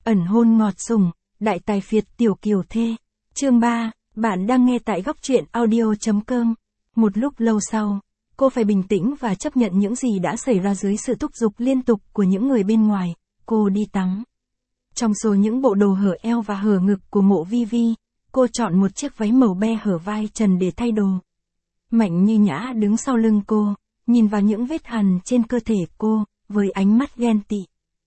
Ẩn hôn ngọt sủng, đại tài phiệt tiểu kiều thê. Chương 3, bạn đang nghe tại góc truyện audio.com. Một lúc lâu sau, cô phải bình tĩnh và chấp nhận những gì đã xảy ra dưới sự thúc giục liên tục của những người bên ngoài. Cô đi tắm. Trong số những bộ đồ hở eo và hở ngực của Mộ Vi Vi, cô chọn một chiếc váy màu be hở vai trần để thay đồ. Mạnh Như Nhã đứng sau lưng cô, nhìn vào những vết hằn trên cơ thể cô, với ánh mắt ghen tị.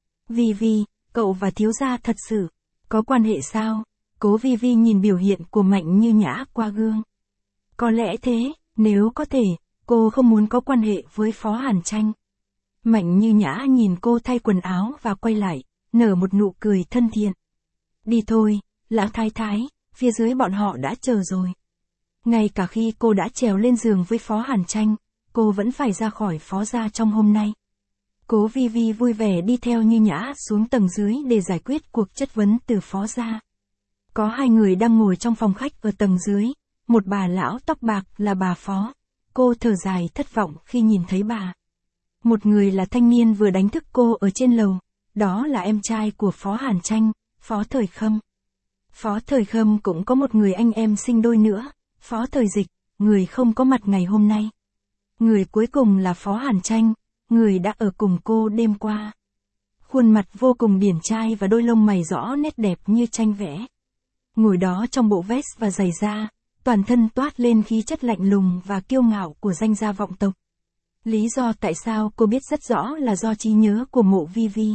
Vi Vi, cậu và thiếu gia thật sự có quan hệ sao? Cố Vi Vi nhìn biểu hiện của Mạnh Như Nhã qua gương. Có lẽ thế, nếu có thể, cô không muốn có quan hệ với Phó Hàn Tranh. Mạnh Như Nhã nhìn cô thay quần áo và quay lại, nở một nụ cười thân thiện. Đi thôi, lão thái thái, phía dưới bọn họ đã chờ rồi. Ngay cả khi cô đã trèo lên giường với Phó Hàn Tranh, cô vẫn phải ra khỏi Phó gia trong hôm nay. Cố Vi Vi vui vẻ đi theo Như Nhã xuống tầng dưới để giải quyết cuộc chất vấn từ Phó gia. Có hai người đang ngồi trong phòng khách ở tầng dưới, một bà lão tóc bạc là bà Phó. Cô thở dài thất vọng khi nhìn thấy bà. Một người là thanh niên vừa đánh thức cô ở trên lầu, đó là em trai của Phó Hàn Tranh, Phó Thời Khâm. Phó Thời Khâm cũng có một người anh em sinh đôi nữa, Phó Thời Dịch, người không có mặt ngày hôm nay. Người cuối cùng là Phó Hàn Tranh, người đã ở cùng cô đêm qua. Khuôn mặt vô cùng điển trai và đôi lông mày rõ nét đẹp như tranh vẽ. Ngồi đó trong bộ vest và giày da, toàn thân toát lên khí chất lạnh lùng và kiêu ngạo của danh gia vọng tộc. Lý do tại sao cô biết rất rõ là do trí nhớ của Mộ Vi Vi.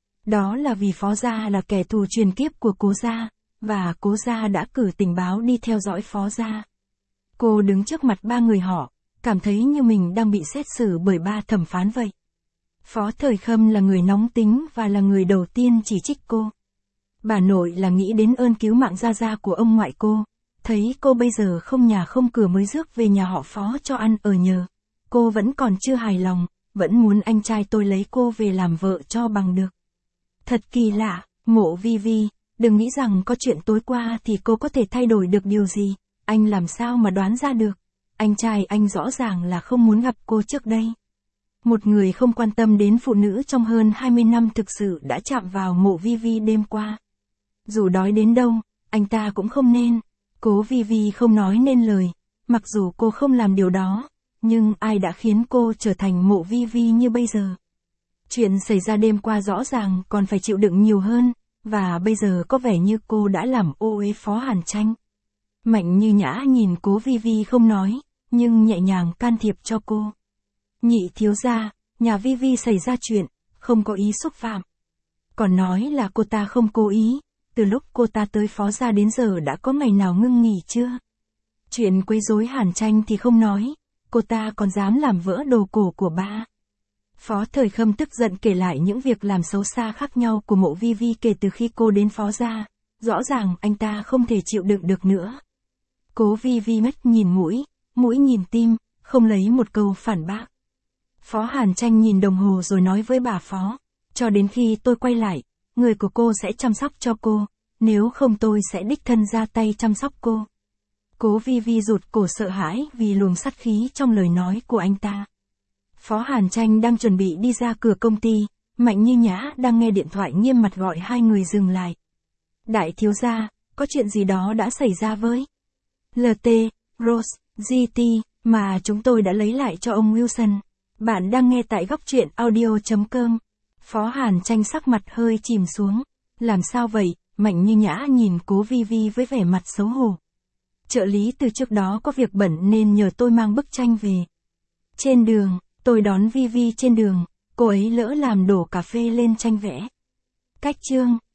Đó là vì Phó gia là kẻ thù truyền kiếp của Cố gia, và Cố gia đã cử tình báo đi theo dõi Phó gia. Cô đứng trước mặt ba người họ, cảm thấy như mình đang bị xét xử bởi ba thẩm phán vậy. Phó Thời Khâm là người nóng tính và là người đầu tiên chỉ trích cô. Bà nội là nghĩ đến ơn cứu mạng gia gia của ông ngoại cô, thấy cô bây giờ không nhà không cửa mới rước về nhà họ Phó cho ăn ở nhờ. Cô vẫn còn chưa hài lòng, vẫn muốn anh trai tôi lấy cô về làm vợ cho bằng được. Thật kỳ lạ, Mộ Vi Vi, đừng nghĩ rằng có chuyện tối qua thì cô có thể thay đổi được điều gì, anh làm sao mà đoán ra được. Anh trai anh rõ ràng là không muốn gặp cô trước đây. Một người không quan tâm đến phụ nữ trong hơn 20 năm thực sự đã chạm vào Mộ Vi Vi đêm qua. Dù đói đến đâu, anh ta cũng không nên. Cố Vi Vi không nói nên lời, mặc dù cô không làm điều đó, nhưng ai đã khiến cô trở thành Mộ Vi Vi như bây giờ? Chuyện xảy ra đêm qua rõ ràng còn phải chịu đựng nhiều hơn, và bây giờ có vẻ như cô đã làm ô uế Phó Hàn Tranh. Mạnh Như Nhã nhìn Cố Vi Vi không nói, nhưng nhẹ nhàng can thiệp cho cô. Nhị thiếu gia, nhà Vi Vi xảy ra chuyện, không có ý xúc phạm. Còn nói là cô ta không cố ý, từ lúc cô ta tới Phó gia đến giờ đã có ngày nào ngưng nghỉ chưa? Chuyện quấy rối Hàn Tranh thì không nói, cô ta còn dám làm vỡ đồ cổ của ba. Phó Thời Khâm tức giận kể lại những việc làm xấu xa khác nhau của Mộ Vi Vi kể từ khi cô đến Phó gia, rõ ràng anh ta không thể chịu đựng được nữa. Cố Vi Vi mắt nhìn mũi nhìn tim, không lấy một câu phản bác. Phó Hàn Tranh nhìn đồng hồ rồi nói với bà Phó, cho đến khi tôi quay lại, người của cô sẽ chăm sóc cho cô, nếu không tôi sẽ đích thân ra tay chăm sóc cô. Cố Vi Vi rụt cổ sợ hãi vì luồng sát khí trong lời nói của anh ta. Phó Hàn Tranh đang chuẩn bị đi ra cửa công ty, Mạnh Như Nhã đang nghe điện thoại nghiêm mặt gọi hai người dừng lại. Đại thiếu gia, có chuyện gì đó đã xảy ra với LT, Rose, GT, mà chúng tôi đã lấy lại cho ông Wilson. Bạn đang nghe tại góc truyện audio.com. Phó Hàn Tranh sắc mặt hơi chìm xuống. Làm sao vậy? Mạnh Như Nhã nhìn Cố Vi Vi với vẻ mặt xấu hổ. Trợ lý từ trước đó có việc bận nên nhờ tôi mang bức tranh về. Trên đường, tôi đón Vi Vi trên đường, cô ấy lỡ làm đổ cà phê lên tranh vẽ. Cách chương.